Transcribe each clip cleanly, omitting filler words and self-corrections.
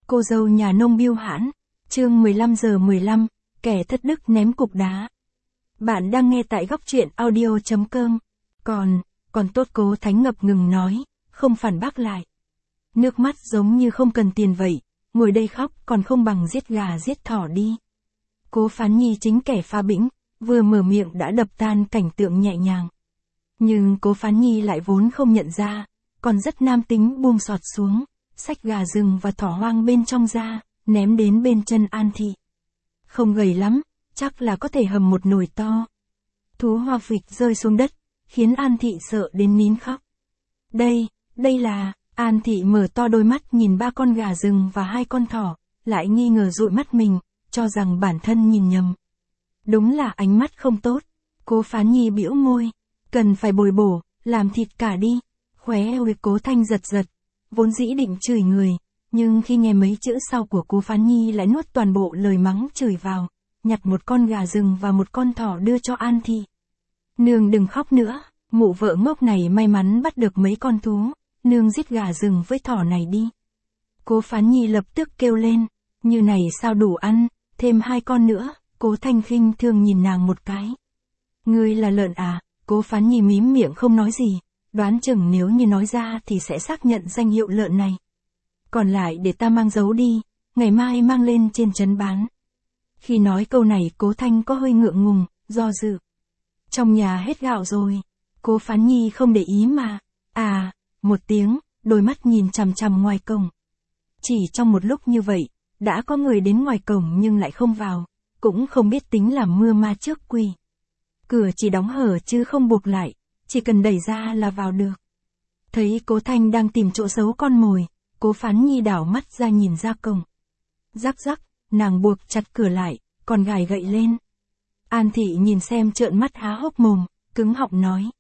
Cô dâu nhà nông biêu hãn, chương 15:15, kẻ thất đức ném cục đá. Bạn đang nghe tại góc truyện audio.com. Còn tốt, Cố Thánh ngập ngừng nói, không phản bác lại. Nước mắt giống như không cần tiền vậy, ngồi đây khóc còn không bằng giết gà giết thỏ đi. Cố Phán Nhi chính kẻ phá bĩnh, vừa mở miệng đã đập tan cảnh tượng nhẹ nhàng. Nhưng Cố Phán Nhi lại vốn không nhận ra, còn rất nam tính buông sọt xuống, xách gà rừng và thỏ hoang bên trong ra, ném đến bên chân An Thị. Không gầy lắm, chắc là có thể hầm một nồi to. Thú hoa phịch rơi xuống đất, khiến An Thị sợ đến nín khóc. Đây là, An Thị mở to đôi mắt nhìn 3 con gà rừng và 2 con thỏ, lại nghi ngờ dụi mắt mình, cho rằng bản thân nhìn nhầm. Đúng là ánh mắt không tốt. Cố Phán Nhi bĩu môi, cần phải bồi bổ, làm thịt cả đi. Khóe eo Cố Thanh giật giật, vốn dĩ định chửi người, nhưng khi nghe mấy chữ sau của Cố Phán Nhi lại nuốt toàn bộ lời mắng chửi vào, nhặt một con gà rừng và một con thỏ đưa cho An Thị. Nương đừng khóc nữa, mụ vợ ngốc này may mắn bắt được mấy con thú, nương giết gà rừng với thỏ này đi. Cố Phán Nhi lập tức kêu lên, như này sao đủ ăn, thêm 2 con nữa. Cố Thanh khinh thường nhìn nàng một cái. Ngươi là lợn à? Cố Phán Nhi mím miệng không nói gì, đoán chừng nếu như nói ra thì sẽ xác nhận danh hiệu lợn này. Còn lại để ta mang giấu đi, ngày mai mang lên trên trấn bán. Khi nói câu này Cố Thanh có hơi ngượng ngùng, do dự. Trong nhà hết gạo rồi. Cố Phán Nhi không để ý mà. Một tiếng, đôi mắt nhìn chằm chằm ngoài cổng. Chỉ trong một lúc như vậy, đã có người đến ngoài cổng nhưng lại không vào, cũng không biết tính làm mưa ma trước quỷ. Cửa chỉ đóng hở chứ không buộc lại, chỉ cần đẩy ra là vào được. Thấy Cố Thanh đang tìm chỗ giấu con mồi, Cố Phán Nhi đảo mắt ra nhìn ra cổng. Rắc, nàng buộc chặt cửa lại, còn gài gậy lên. An Thị nhìn xem trợn mắt há hốc mồm, cứng họng nói.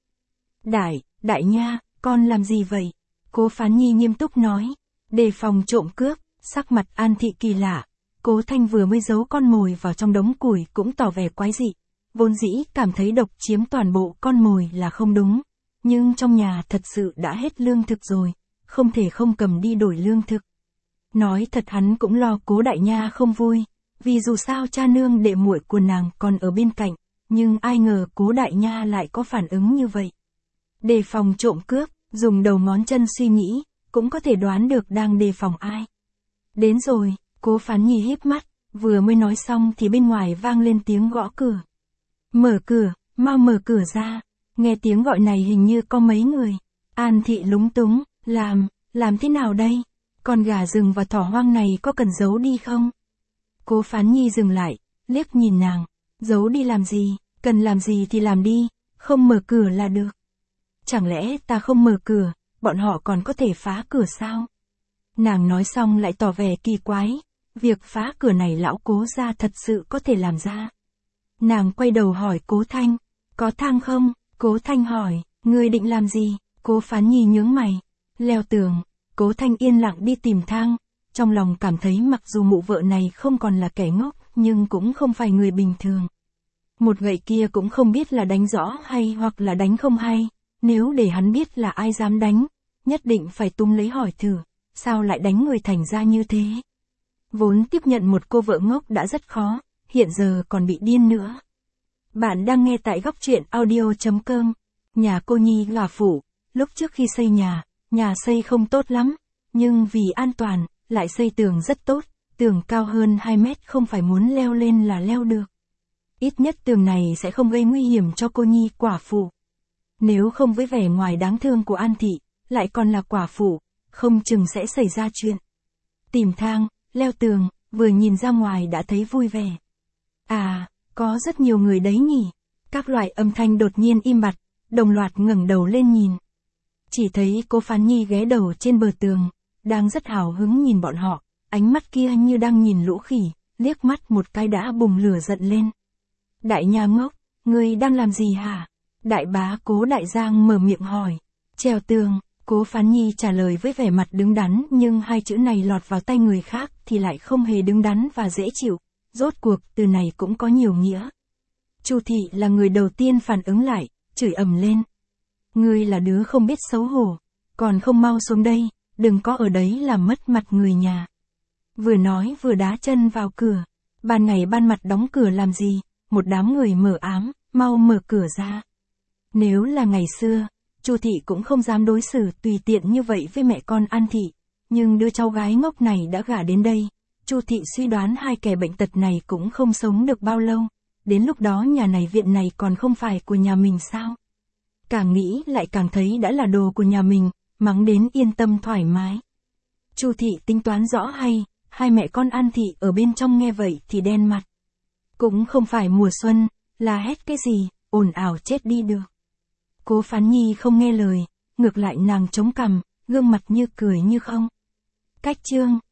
Đại nha, con làm gì vậy? Cố Phán Nhi nghiêm túc nói, đề phòng trộm cướp. Sắc mặt An Thị kỳ lạ, Cố Thanh vừa mới giấu con mồi vào trong đống củi cũng tỏ vẻ quái dị, vốn dĩ cảm thấy độc chiếm toàn bộ con mồi là không đúng, nhưng trong nhà thật sự đã hết lương thực rồi, không thể không cầm đi đổi lương thực. Nói thật hắn cũng lo Cố đại nha không vui, vì dù sao cha nương đệ muội của nàng còn ở bên cạnh, nhưng ai ngờ Cố đại nha lại có phản ứng như vậy. Đề phòng trộm cướp, dùng đầu ngón chân suy nghĩ, cũng có thể đoán được đang đề phòng ai. Đến rồi, Cố Phán Nhi híp mắt, vừa mới nói xong thì bên ngoài vang lên tiếng gõ cửa. Mở cửa, mau mở cửa ra. Nghe tiếng gọi này hình như có mấy người. An Thị lúng túng, làm thế nào đây? Con gà rừng và thỏ hoang này có cần giấu đi không? Cố Phán Nhi dừng lại, liếc nhìn nàng, giấu đi làm gì, cần làm gì thì làm đi, không mở cửa là được. Chẳng lẽ ta không mở cửa, bọn họ còn có thể phá cửa sao? Nàng nói xong lại tỏ vẻ kỳ quái, việc phá cửa này lão Cố gia thật sự có thể làm ra. Nàng quay đầu hỏi Cố Thanh, có thang không? Cố Thanh hỏi, ngươi định làm gì? Cố Phán Nhi nhướng mày, leo tường. Cố Thanh yên lặng đi tìm thang, trong lòng cảm thấy mặc dù mụ vợ này không còn là kẻ ngốc, nhưng cũng không phải người bình thường. Một gậy kia cũng không biết là đánh rõ hay hoặc là đánh không hay, nếu để hắn biết là ai dám đánh, nhất định phải túm lấy hỏi thử. Sao lại đánh người thành ra như thế? Vốn tiếp nhận một cô vợ ngốc đã rất khó, hiện giờ còn bị điên nữa. Bạn đang nghe tại góc truyện audio.com. Nhà cô Nhi là phủ, lúc trước khi xây nhà xây không tốt lắm, nhưng vì an toàn, lại xây tường rất tốt, tường cao hơn 2 mét không phải muốn leo lên là leo được. Ít nhất tường này sẽ không gây nguy hiểm cho cô Nhi quả phụ. Nếu không với vẻ ngoài đáng thương của An Thị, lại còn là quả phụ, không chừng sẽ xảy ra chuyện. Tìm thang, leo tường, vừa nhìn ra ngoài đã thấy vui vẻ. Có rất nhiều người đấy nhỉ. Các loại âm thanh đột nhiên im bặt, đồng loạt ngẩng đầu lên nhìn. Chỉ thấy Cố Phán Nhi ghé đầu trên bờ tường, đang rất hào hứng nhìn bọn họ, ánh mắt kia như đang nhìn lũ khỉ, liếc mắt một cái đã bùng lửa giận lên. Đại nha ngốc, ngươi đang làm gì hả? Đại bá Cố Đại Giang mở miệng hỏi. Trèo tường. Cố Phán Nhi trả lời với vẻ mặt đứng đắn, nhưng 2 chữ này lọt vào tay người khác thì lại không hề đứng đắn và dễ chịu, rốt cuộc từ này cũng có nhiều nghĩa. Chu Thị là người đầu tiên phản ứng lại, chửi ầm lên. Ngươi là đứa không biết xấu hổ, còn không mau xuống đây, đừng có ở đấy làm mất mặt người nhà. Vừa nói vừa đá chân vào cửa. Ban ngày ban mặt đóng cửa làm gì, một đám người mờ ám, mau mở cửa ra. Nếu là ngày xưa, Chu Thị cũng không dám đối xử tùy tiện như vậy với mẹ con An Thị, nhưng đứa cháu gái ngốc này đã gả đến đây. Chu Thị suy đoán hai kẻ bệnh tật này cũng không sống được bao lâu, đến lúc đó nhà này viện này còn không phải của nhà mình sao? Càng nghĩ lại càng thấy đã là đồ của nhà mình, mắng đến yên tâm thoải mái. Chu Thị tính toán rõ hay, hai mẹ con An Thị ở bên trong nghe vậy thì đen mặt. Cũng không phải mùa xuân, là hét cái gì, ồn ào chết đi được. Cố Phán Nhi không nghe lời, ngược lại nàng chống cằm, gương mặt như cười như không. Cách chương